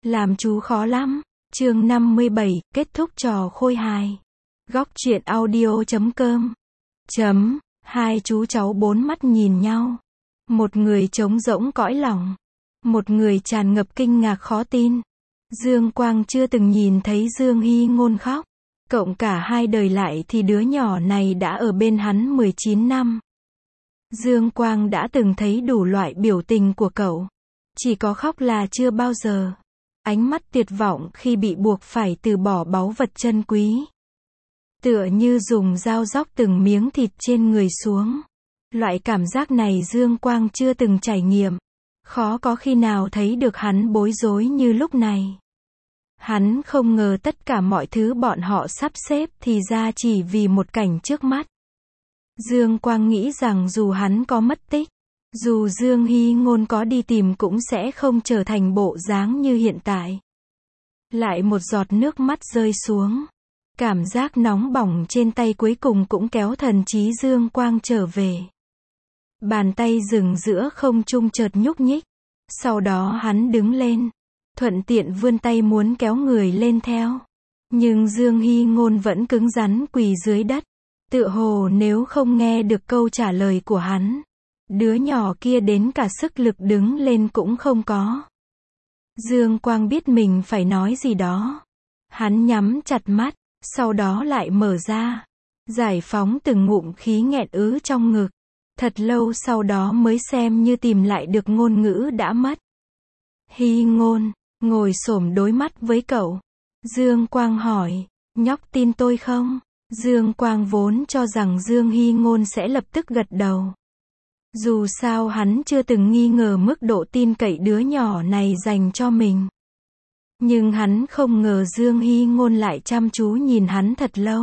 Làm chú khó lắm. Chương 57, kết thúc trò khôi hài. Góc truyện audio.com. Hai chú cháu bốn mắt nhìn nhau. Một người trống rỗng cõi lòng. Một người tràn ngập kinh ngạc khó tin. Dương Quang chưa từng nhìn thấy Dương Hy Ngôn khóc. Cộng cả hai đời lại thì đứa nhỏ này đã ở bên hắn 19 năm. Dương Quang đã từng thấy đủ loại biểu tình của cậu. Chỉ có khóc là chưa bao giờ. Ánh mắt tuyệt vọng khi bị buộc phải từ bỏ báu vật chân quý. Tựa như dùng dao róc từng miếng thịt trên người xuống. Loại cảm giác này Dương Quang chưa từng trải nghiệm. Khó có khi nào thấy được hắn bối rối như lúc này. Hắn không ngờ tất cả mọi thứ bọn họ sắp xếp thì ra chỉ vì một cảnh trước mắt. Dương Quang nghĩ rằng dù hắn có mất tích, dù Dương Hy Ngôn có đi tìm cũng sẽ không trở thành bộ dáng như hiện tại. Lại một giọt nước mắt rơi xuống. Cảm giác nóng bỏng trên tay cuối cùng cũng kéo thần trí Dương Quang trở về. Bàn tay dừng giữa không trung chợt nhúc nhích. Sau đó hắn đứng lên. Thuận tiện vươn tay muốn kéo người lên theo. Nhưng Dương Hy Ngôn vẫn cứng rắn quỳ dưới đất. Tựa hồ nếu không nghe được câu trả lời của hắn, đứa nhỏ kia đến cả sức lực đứng lên cũng không có. Dương Quang biết mình phải nói gì đó. Hắn nhắm chặt mắt, sau đó lại mở ra. Giải phóng từng ngụm khí nghẹn ứ trong ngực. Thật lâu sau đó mới xem như tìm lại được ngôn ngữ đã mất. Hy Ngôn, ngồi xổm đối mắt với cậu. Dương Quang hỏi, nhóc tin tôi không? Dương Quang vốn cho rằng Dương Hy Ngôn sẽ lập tức gật đầu. Dù sao hắn chưa từng nghi ngờ mức độ tin cậy đứa nhỏ này dành cho mình. Nhưng hắn không ngờ Dương Hy Ngôn lại chăm chú nhìn hắn thật lâu.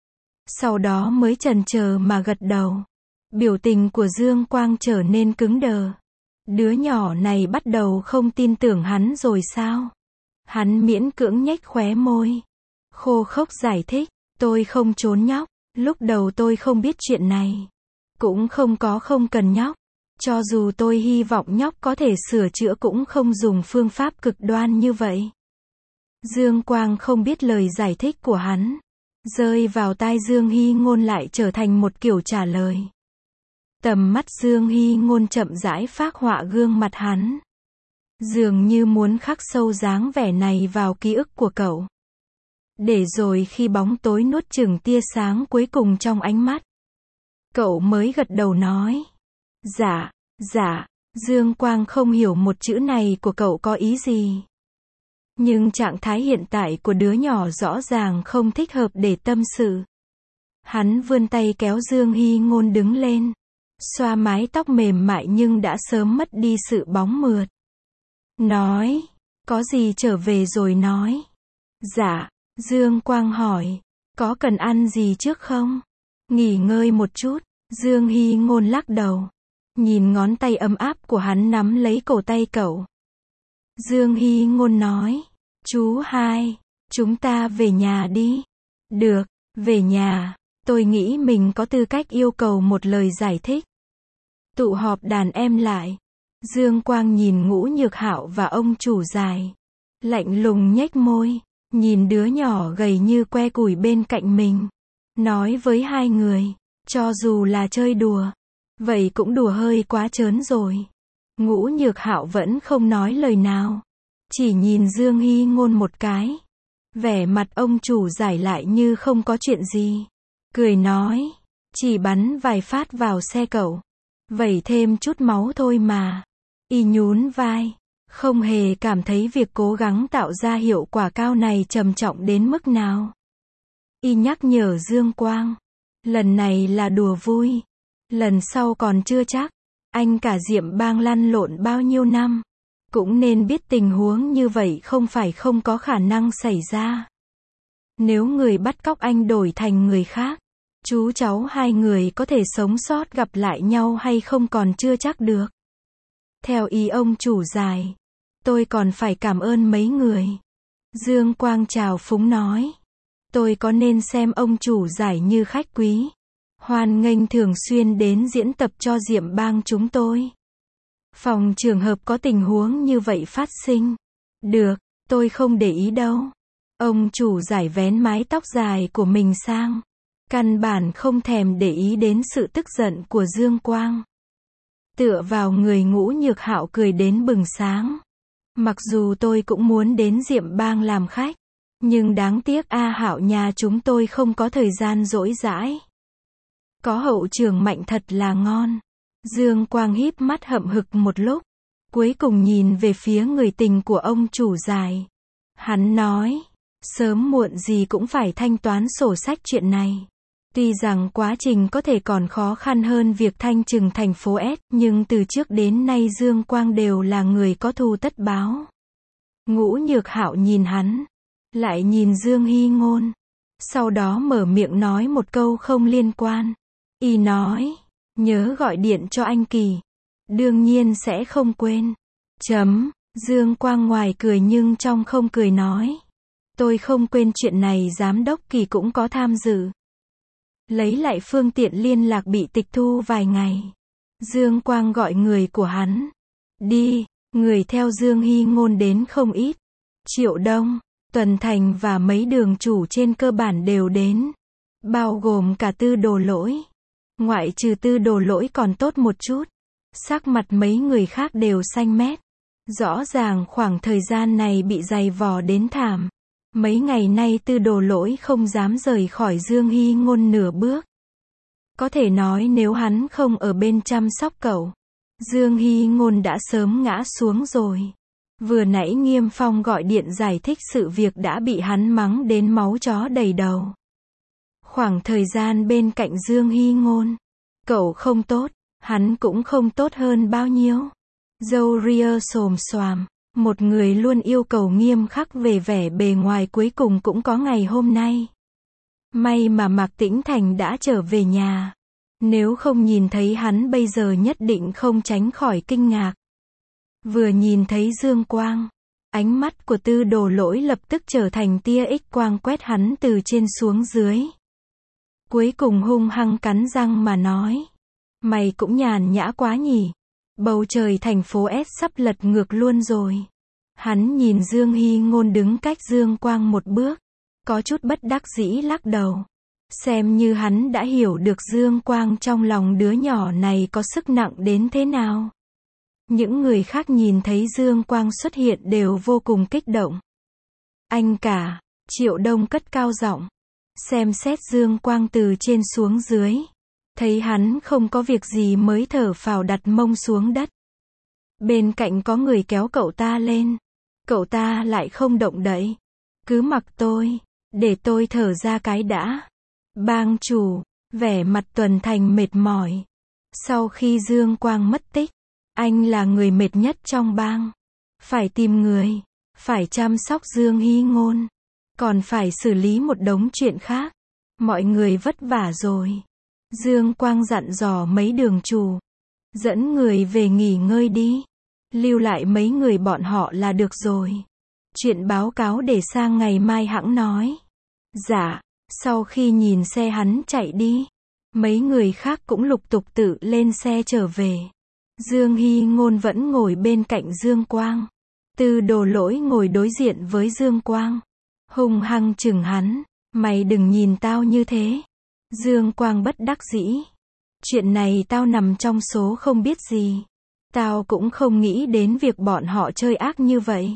Sau đó mới chần chờ mà gật đầu. Biểu tình của Dương Quang trở nên cứng đờ. Đứa nhỏ này bắt đầu không tin tưởng hắn rồi sao? Hắn miễn cưỡng nhếch khóe môi. Khô khốc giải thích, tôi không trốn nhóc, lúc đầu tôi không biết chuyện này. Cũng không cần nhóc. Cho dù tôi hy vọng nhóc có thể sửa chữa cũng không dùng phương pháp cực đoan như vậy. Dương Quang không biết lời giải thích của hắn. Rơi vào tai Dương Hy Ngôn lại trở thành một kiểu trả lời. Tầm mắt Dương Hy Ngôn chậm rãi phác họa gương mặt hắn. Dường như muốn khắc sâu dáng vẻ này vào ký ức của cậu. Để rồi khi bóng tối nuốt chửng tia sáng cuối cùng trong ánh mắt, cậu mới gật đầu nói. Dạ. Dương Quang không hiểu một chữ này của cậu có ý gì. Nhưng trạng thái hiện tại của đứa nhỏ rõ ràng không thích hợp để tâm sự. Hắn vươn tay kéo Dương Hy Ngôn đứng lên. Xoa mái tóc mềm mại nhưng đã sớm mất đi sự bóng mượt. Nói, có gì trở về rồi nói. Dạ, Dương Quang hỏi, có cần ăn gì trước không? Nghỉ ngơi một chút. Dương Hy Ngôn lắc đầu. Nhìn ngón tay ấm áp của hắn nắm lấy cổ tay cậu. Dương Hy Ngôn nói, chú hai, chúng ta về nhà đi. Được, về nhà. Tôi nghĩ mình có tư cách yêu cầu một lời giải thích. Tụ họp đàn em lại. Dương Quang nhìn Ngũ Nhược Hạo và ông chủ dài. Lạnh lùng nhếch môi. Nhìn đứa nhỏ gầy như que củi bên cạnh mình. Nói với hai người. Cho dù là chơi đùa. Vậy cũng đùa hơi quá trớn rồi. Ngũ Nhược Hạo vẫn không nói lời nào. Chỉ nhìn Dương Hy Ngôn một cái. Vẻ mặt ông chủ giải lại như không có chuyện gì. Cười nói. Chỉ bắn vài phát vào xe cậu. Vẩy thêm chút máu thôi mà. Y nhún vai. Không hề cảm thấy việc cố gắng tạo ra hiệu quả cao này trầm trọng đến mức nào. Y nhắc nhở Dương Quang. Lần này là đùa vui. Lần sau còn chưa chắc. Anh cả Diệm Bang lăn lộn bao nhiêu năm. Cũng nên biết tình huống như vậy không phải không có khả năng xảy ra. Nếu người bắt cóc anh đổi thành người khác, chú cháu hai người có thể sống sót gặp lại nhau hay không còn chưa chắc được. Theo ý ông chủ dài, tôi còn phải cảm ơn mấy người. Dương Quang chào phúng nói. Tôi có nên xem ông chủ giải như khách quý, hoan nghênh thường xuyên đến diễn tập cho Diệm Bang chúng tôi. Phòng trường hợp có tình huống như vậy phát sinh. Được, Tôi không để ý đâu. Ông chủ giải vén mái tóc dài của mình sang. Căn bản không thèm để ý đến sự tức giận của Dương Quang. Tựa vào người Ngũ Nhược Hạo cười đến bừng sáng. Mặc dù tôi cũng muốn đến Diệm Bang làm khách, nhưng đáng tiếc A Hạo nhà chúng tôi không có thời gian rỗi rãi. Có hậu trường mạnh thật là ngon. Dương Quang híp mắt hậm hực một lúc, cuối cùng nhìn về phía người tình của ông chủ giải. Hắn nói, sớm muộn gì cũng phải thanh toán sổ sách chuyện này. Tuy rằng quá trình có thể còn khó khăn hơn việc thanh trừng thành phố S, nhưng từ trước đến nay Dương Quang đều là người có thù tất báo. Ngũ Nhược Hạo nhìn hắn, lại nhìn Dương Hy Ngôn, sau đó mở miệng nói một câu không liên quan. Y nói, nhớ gọi điện cho anh Kỳ. Đương nhiên sẽ không quên. Dương Quang ngoài cười nhưng trong không cười nói. Tôi không quên chuyện này, giám đốc Kỳ cũng có tham dự. Lấy lại phương tiện liên lạc bị tịch thu vài ngày. Dương Quang gọi người của hắn đi, người theo Dương Hy Ngôn đến không ít. Triệu Đông, Tuần Thành và mấy đường chủ trên cơ bản đều đến, bao gồm cả Tư Đồ Lỗi. Ngoại trừ Tư Đồ Lỗi còn tốt một chút, sắc mặt mấy người khác đều xanh mét. Rõ ràng khoảng thời gian này bị dày vò đến thảm. Mấy ngày nay Tư Đồ Lỗi không dám rời khỏi Dương Hy Ngôn nửa bước. Có thể nói nếu hắn không ở bên chăm sóc cậu, Dương Hy Ngôn đã sớm ngã xuống rồi. Vừa nãy Nghiêm Phong gọi điện giải thích sự việc đã bị hắn mắng đến máu chó đầy đầu. Khoảng thời gian bên cạnh Dương Hy Ngôn, cậu không tốt, hắn cũng không tốt hơn bao nhiêu. Râu ria xồm xoàm, một người luôn yêu cầu nghiêm khắc về vẻ bề ngoài cuối cùng cũng có ngày hôm nay. May mà Mạc Tĩnh Thành đã trở về nhà. Nếu không nhìn thấy hắn bây giờ nhất định không tránh khỏi kinh ngạc. Vừa nhìn thấy Dương Quang, ánh mắt của Tư Đồ Lỗi lập tức trở thành tia X quang quét hắn từ trên xuống dưới. Cuối cùng hung hăng cắn răng mà nói. Mày cũng nhàn nhã quá nhỉ. Bầu trời thành phố S sắp lật ngược luôn rồi. Hắn nhìn Dương Hy Ngôn đứng cách Dương Quang một bước, có chút bất đắc dĩ lắc đầu. Xem như hắn đã hiểu được Dương Quang trong lòng đứa nhỏ này có sức nặng đến thế nào. Những người khác nhìn thấy Dương Quang xuất hiện đều vô cùng kích động. Anh cả, Triệu Đông cất cao giọng, xem xét Dương Quang từ trên xuống dưới. Thấy hắn không có việc gì mới thở phào đặt mông xuống đất. Bên cạnh có người kéo cậu ta lên. Cậu ta lại không động đậy. Cứ mặc tôi, để tôi thở ra cái đã. Bang chủ, vẻ mặt Tuần Thành mệt mỏi. Sau khi Dương Quang mất tích, anh là người mệt nhất trong bang. Phải tìm người, phải chăm sóc Dương Hy Ngôn, còn phải xử lý một đống chuyện khác. Mọi người vất vả rồi. Dương Quang dặn dò mấy đường chủ, dẫn người về nghỉ ngơi đi. Lưu lại mấy người bọn họ là được rồi. Chuyện báo cáo để sang ngày mai hẵng nói. Dạ. Sau khi nhìn xe hắn chạy đi, mấy người khác cũng lục tục tự lên xe trở về. Dương Hy Ngôn vẫn ngồi bên cạnh Dương Quang. Tư Đồ Lỗi ngồi đối diện với Dương Quang, hung hăng chừng hắn. Mày đừng nhìn tao như thế. Dương Quang bất đắc dĩ. Chuyện này tao nằm trong số không biết gì. Tao cũng không nghĩ đến việc bọn họ chơi ác như vậy.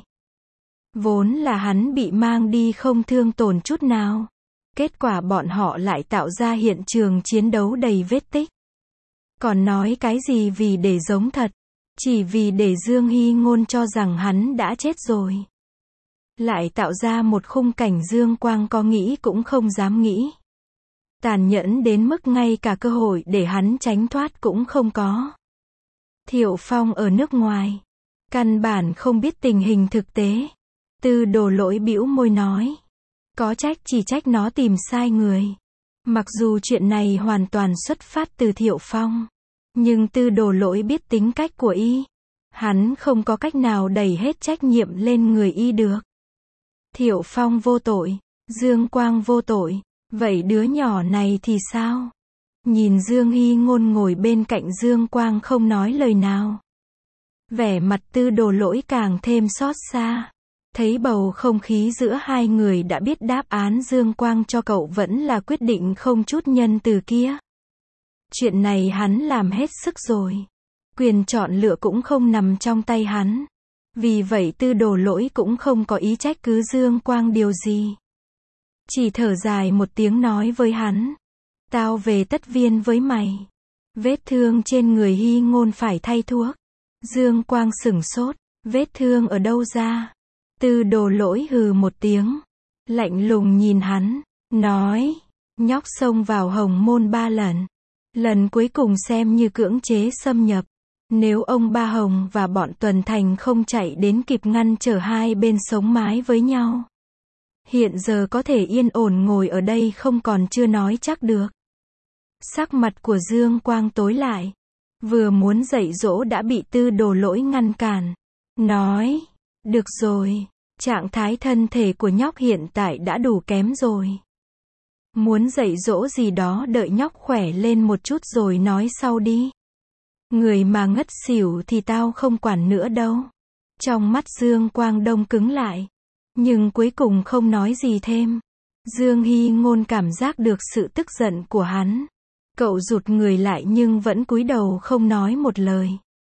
Vốn là hắn bị mang đi không thương tổn chút nào. Kết quả bọn họ lại tạo ra hiện trường chiến đấu đầy vết tích. Còn nói cái gì vì để giống thật. Chỉ vì để Dương Hy Ngôn cho rằng hắn đã chết rồi. Lại tạo ra một khung cảnh Dương Quang có nghĩ cũng không dám nghĩ. Tàn nhẫn đến mức ngay cả cơ hội để hắn tránh thoát cũng không có. Thiệu Phong ở nước ngoài, căn bản không biết tình hình thực tế. Tư Đồ Lỗi bĩu môi nói. Có trách chỉ trách nó tìm sai người. Mặc dù chuyện này hoàn toàn xuất phát từ Thiệu Phong, nhưng Tư Đồ Lỗi biết tính cách của y. Hắn không có cách nào đẩy hết trách nhiệm lên người y được. Thiệu Phong vô tội, Dương Quang vô tội, vậy đứa nhỏ này thì sao? Nhìn Dương Hy Ngôn ngồi bên cạnh Dương Quang không nói lời nào. Vẻ mặt Tư Đồ Lỗi càng thêm xót xa. Thấy bầu không khí giữa hai người đã biết đáp án, Dương Quang cho cậu vẫn là quyết định không chút nhân từ kia. Chuyện này hắn làm hết sức rồi. Quyền chọn lựa cũng không nằm trong tay hắn. Vì vậy Tư Đồ Lỗi cũng không có ý trách cứ Dương Quang điều gì. Chỉ thở dài một tiếng nói với hắn. Tao về Tất Viên với mày. Vết thương trên người Hy Ngôn phải thay thuốc. Dương Quang sửng sốt. Vết thương ở đâu ra? Tư Đồ Lỗi hừ một tiếng. Lạnh lùng nhìn hắn. Nói. Nhóc xông vào Hồng Môn 3 lần. Lần cuối cùng xem như cưỡng chế xâm nhập. Nếu ông Ba Hồng và bọn Tuần Thành không chạy đến kịp ngăn trở hai bên sống mái với nhau, hiện giờ có thể yên ổn ngồi ở đây không còn chưa nói chắc được. Sắc mặt của Dương Quang tối lại. Vừa muốn dạy dỗ đã bị Tư Đồ Lỗi ngăn cản. Nói. Được rồi. Trạng thái thân thể của nhóc hiện tại đã đủ kém rồi. Muốn dạy dỗ gì đó đợi nhóc khỏe lên một chút rồi nói sau đi. Người mà ngất xỉu thì tao không quản nữa đâu. Trong mắt Dương Quang đông cứng lại. Nhưng cuối cùng không nói gì thêm. Dương Hy Ngôn cảm giác được sự tức giận của hắn. Cậu rụt người lại nhưng vẫn cúi đầu không nói một lời.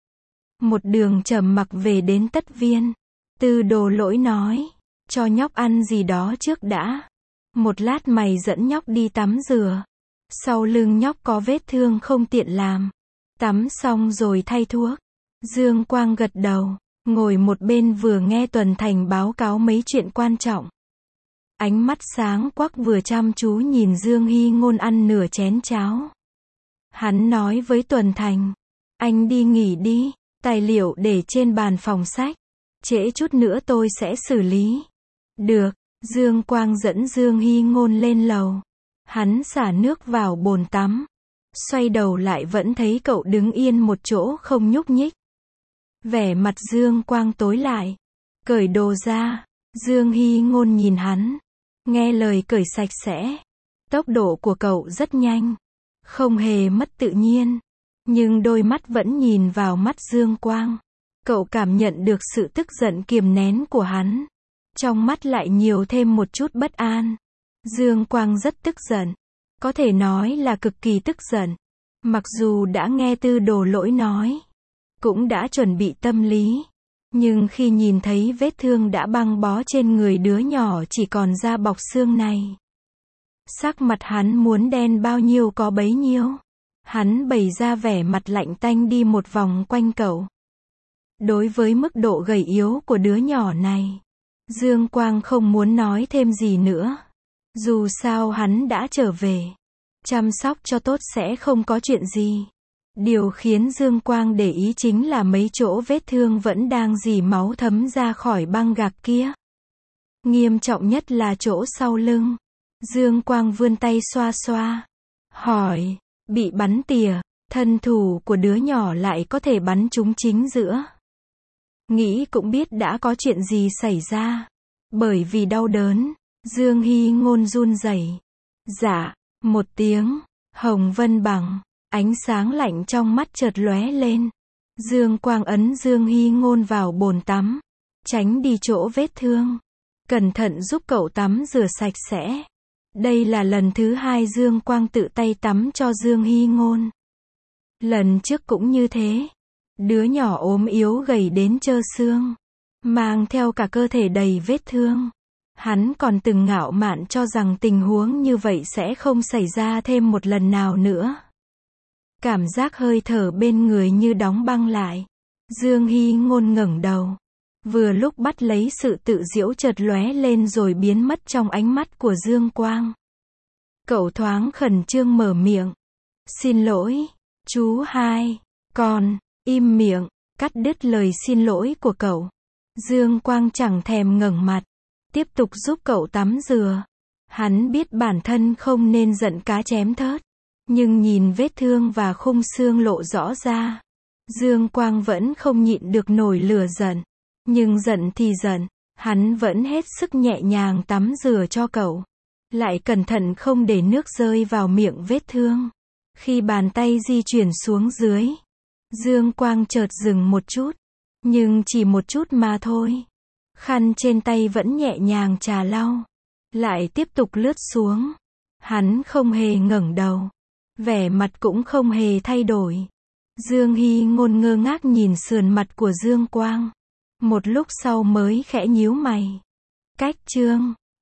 Một đường trầm mặc về đến Tất Viên. Tư Đồ Lỗi nói. Cho nhóc ăn gì đó trước đã. Một lát mày dẫn nhóc đi tắm rửa. Sau lưng nhóc có vết thương không tiện làm. Tắm xong rồi thay thuốc. Dương Quang gật đầu. Ngồi một bên vừa nghe Tuần Thành báo cáo mấy chuyện quan trọng. Ánh mắt sáng quắc vừa chăm chú nhìn Dương Hy Ngôn ăn nửa chén cháo. Hắn nói với Tuần Thành. Anh đi nghỉ đi. Tài liệu để trên bàn phòng sách. Trễ chút nữa tôi sẽ xử lý. Được. Dương Quang dẫn Dương Hy Ngôn lên lầu. Hắn xả nước vào bồn tắm. Xoay đầu lại vẫn thấy cậu đứng yên một chỗ không nhúc nhích. Vẻ mặt Dương Quang tối lại. Cởi đồ ra. Dương Hy Ngôn nhìn hắn. Nghe lời cởi sạch sẽ. Tốc độ của cậu rất nhanh. Không hề mất tự nhiên. Nhưng đôi mắt vẫn nhìn vào mắt Dương Quang. Cậu cảm nhận được sự tức giận kiềm nén của hắn. Trong mắt lại nhiều thêm một chút bất an. Dương Quang rất tức giận. Có thể nói là cực kỳ tức giận. Mặc dù đã nghe Tư Đồ Lỗi nói. Cũng đã chuẩn bị tâm lý. Nhưng khi nhìn thấy vết thương đã băng bó trên người đứa nhỏ chỉ còn da bọc xương này. Sắc mặt hắn muốn đen bao nhiêu có bấy nhiêu. Hắn bày ra vẻ mặt lạnh tanh đi một vòng quanh cậu. Đối với mức độ gầy yếu của đứa nhỏ này, Dương Quang không muốn nói thêm gì nữa. Dù sao hắn đã trở về. Chăm sóc cho tốt sẽ không có chuyện gì. Điều khiến Dương Quang để ý chính là mấy chỗ vết thương vẫn đang rỉ máu thấm ra khỏi băng gạc kia. Nghiêm trọng nhất là chỗ sau lưng. Dương Quang vươn tay xoa xoa. Hỏi, bị bắn tỉa, thân thủ của đứa nhỏ lại có thể bắn trúng chính giữa. Nghĩ cũng biết đã có chuyện gì xảy ra. Bởi vì đau đớn, Dương Hy Ngôn run rẩy. Dạ, một tiếng, Hồng Vân Bằng, ánh sáng lạnh trong mắt chợt lóe lên. Dương Quang ấn Dương Hy Ngôn vào bồn tắm, tránh đi chỗ vết thương. Cẩn thận giúp cậu tắm rửa sạch sẽ. Đây là lần thứ 2 Dương Quang tự tay tắm cho Dương Hy Ngôn. Lần trước cũng như thế. Đứa nhỏ ốm yếu gầy đến trơ xương. Mang theo cả cơ thể đầy vết thương. Hắn còn từng ngạo mạn cho rằng tình huống như vậy sẽ không xảy ra thêm một lần nào nữa. Cảm giác hơi thở bên người như đóng băng lại. Dương Hy Ngôn ngẩng đầu. Vừa lúc bắt lấy sự tự giễu chợt lóe lên rồi biến mất trong ánh mắt của Dương Quang. Cậu thoáng khẩn trương mở miệng. Xin lỗi, chú hai. Con, im miệng, cắt đứt lời xin lỗi của cậu. Dương Quang chẳng thèm ngẩng mặt. Tiếp tục giúp cậu tắm rửa. Hắn biết bản thân không nên giận cá chém thớt. Nhưng nhìn vết thương và khung xương lộ rõ ra. Dương Quang vẫn không nhịn được nổi lửa giận. Nhưng giận thì giận. Hắn vẫn hết sức nhẹ nhàng tắm rửa cho cậu. Lại cẩn thận không để nước rơi vào miệng vết thương. Khi bàn tay di chuyển xuống dưới. Dương Quang chợt dừng một chút. Nhưng chỉ một chút mà thôi. Khăn trên tay vẫn nhẹ nhàng chà lau. Lại tiếp tục lướt xuống. Hắn không hề ngẩng đầu. Vẻ mặt cũng không hề thay đổi. Dương Hy Ngôn ngơ ngác nhìn sườn mặt của Dương Quang. Một lúc sau mới khẽ nhíu mày. Cách chương